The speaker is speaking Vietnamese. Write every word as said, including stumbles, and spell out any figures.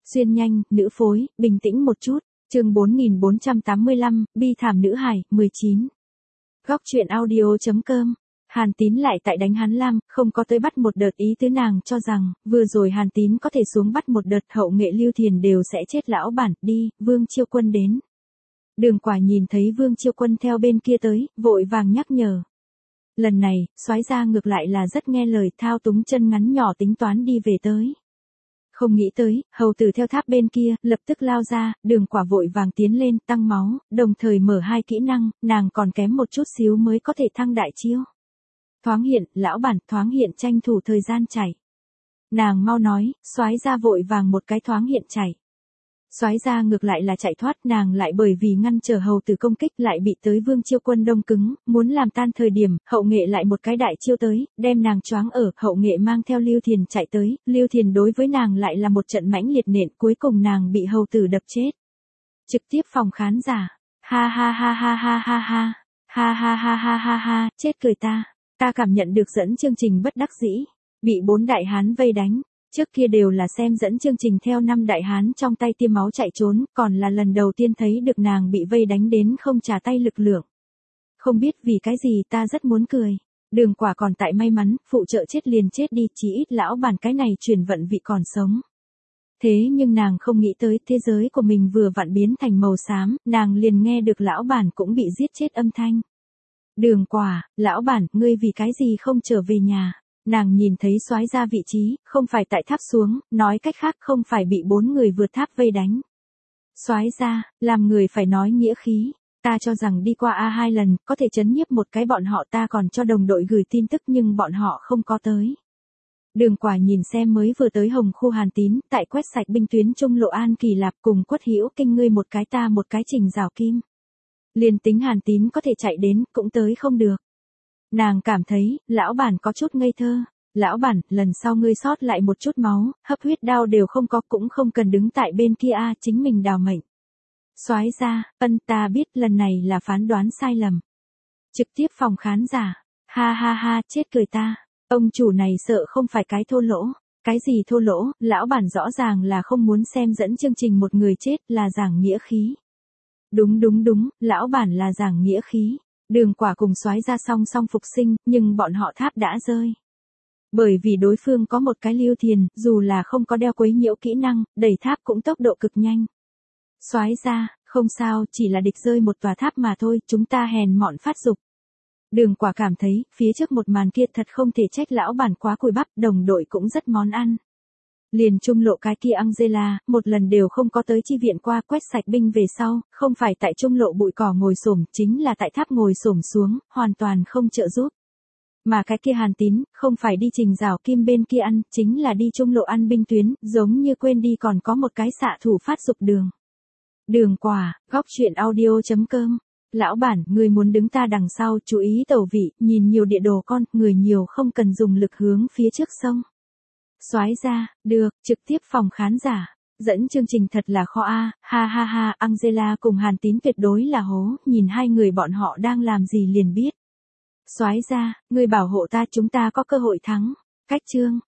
Xuyên nhanh, nữ phối, bình tĩnh một chút. Chương bốn nghìn bốn trăm tám mươi lăm, bi thảm nữ hài, mười chín. Góc truyện audio chấm com. Hàn Tín lại tại đánh hắn Lam, không có tới bắt một đợt, ý tứ nàng cho rằng, vừa rồi Hàn Tín có thể xuống bắt một đợt, hậu nghệ Lưu Thiền đều sẽ chết. Lão bản, đi, Vương Chiêu Quân đến. Đường Quả nhìn thấy Vương Chiêu Quân theo bên kia tới, vội vàng nhắc nhở. Lần này, soái gia ngược lại là rất nghe lời, thao túng chân ngắn nhỏ tính toán đi về tới. Không nghĩ tới, hầu tử theo tháp bên kia, lập tức lao ra, Đường Quả vội vàng tiến lên, tăng máu, đồng thời mở hai kỹ năng, nàng còn kém một chút xíu mới có thể thăng đại chiêu. Thoáng hiện, lão bản, thoáng hiện tranh thủ thời gian chảy. Nàng mau nói, soái gia vội vàng một cái thoáng hiện chảy. Soái gia ngược lại là chạy thoát, nàng lại bởi vì ngăn trở hầu tử công kích lại bị tới Vương Chiêu Quân đông cứng, muốn làm tan thời điểm, hậu nghệ lại một cái đại chiêu tới, đem nàng choáng ở, hậu nghệ mang theo Lưu Thiền chạy tới, Lưu Thiền đối với nàng lại là một trận mãnh liệt nện, cuối cùng nàng bị hầu tử đập chết. Trực tiếp phòng khán giả, ha ha ha ha ha ha ha, ha ha ha ha ha ha, chết cười ta, ta cảm nhận được dẫn chương trình bất đắc dĩ, bị bốn đại hán vây đánh. Trước kia đều là xem dẫn chương trình theo năm đại hán trong tay tiêm máu chạy trốn, còn là lần đầu tiên thấy được nàng bị vây đánh đến không trả tay lực lượng. Không biết vì cái gì ta rất muốn cười. Đường Quả còn tại may mắn, phụ trợ chết liền chết đi, chỉ ít lão bản cái này truyền vận vị còn sống. Thế nhưng nàng không nghĩ tới thế giới của mình vừa vặn biến thành màu xám, nàng liền nghe được lão bản cũng bị giết chết âm thanh. Đường Quả, lão bản, ngươi vì cái gì không trở về nhà? Nàng nhìn thấy soái gia vị trí, không phải tại tháp xuống, nói cách khác không phải bị bốn người vượt tháp vây đánh. Soái gia, làm người phải nói nghĩa khí, ta cho rằng đi qua A hai lần, có thể chấn nhiếp một cái bọn họ, ta còn cho đồng đội gửi tin tức nhưng bọn họ không có tới. Đường Quả nhìn xem mới vừa tới Hồng Khu Hàn Tín, tại quét sạch binh tuyến trung lộ An Kỳ Lạp cùng Quất Hữu Kinh ngươi một cái ta một cái Trình Giảo Kim. Liền tính Hàn Tín có thể chạy đến, cũng tới không được. Nàng cảm thấy, lão bản có chút ngây thơ. Lão bản, lần sau ngươi sót lại một chút máu, hấp huyết đao đều không có, cũng không cần đứng tại bên kia a, chính mình đào mệnh. Soái gia, ân, ta biết lần này là phán đoán sai lầm. Trực tiếp phòng khán giả, ha ha ha, chết cười ta. Ông chủ này sợ không phải cái thô lỗ. Cái gì thô lỗ, lão bản rõ ràng là không muốn xem dẫn chương trình một người chết, là giảng nghĩa khí. Đúng đúng đúng, lão bản là giảng nghĩa khí. Đường Quả cùng soái gia song song phục sinh, nhưng bọn họ tháp đã rơi. Bởi vì đối phương có một cái Lưu Thiền, dù là không có đeo quấy nhiễu kỹ năng, đẩy tháp cũng tốc độ cực nhanh. Soái gia, không sao, chỉ là địch rơi một tòa tháp mà thôi, chúng ta hèn mọn phát dục. Đường Quả cảm thấy, phía trước một màn kia thật không thể trách lão bản quá cùi bắp, đồng đội cũng rất món ăn. Liền trung lộ cái kia Angela, một lần đều không có tới chi viện qua, quét sạch binh về sau, không phải tại trung lộ bụi cỏ ngồi xổm, chính là tại tháp ngồi xổm xuống, hoàn toàn không trợ giúp. Mà cái kia Hàn Tín, không phải đi Trình Giảo Kim bên kia ăn, chính là đi trung lộ ăn binh tuyến, giống như quên đi còn có một cái xạ thủ phát dục đường. Đường Quả, góc truyện audio chấm com. Lão bản, người muốn đứng ta đằng sau, chú ý tẩu vị, nhìn nhiều địa đồ con, người nhiều không cần dùng lực hướng phía trước sông. Soái gia, được, trực tiếp phòng khán giả. Dẫn chương trình thật là khó a, ha ha ha, Angela cùng Hàn Tín tuyệt đối là hố, nhìn hai người bọn họ đang làm gì liền biết. Soái gia, ngươi bảo hộ ta, chúng ta có cơ hội thắng. Cách chương.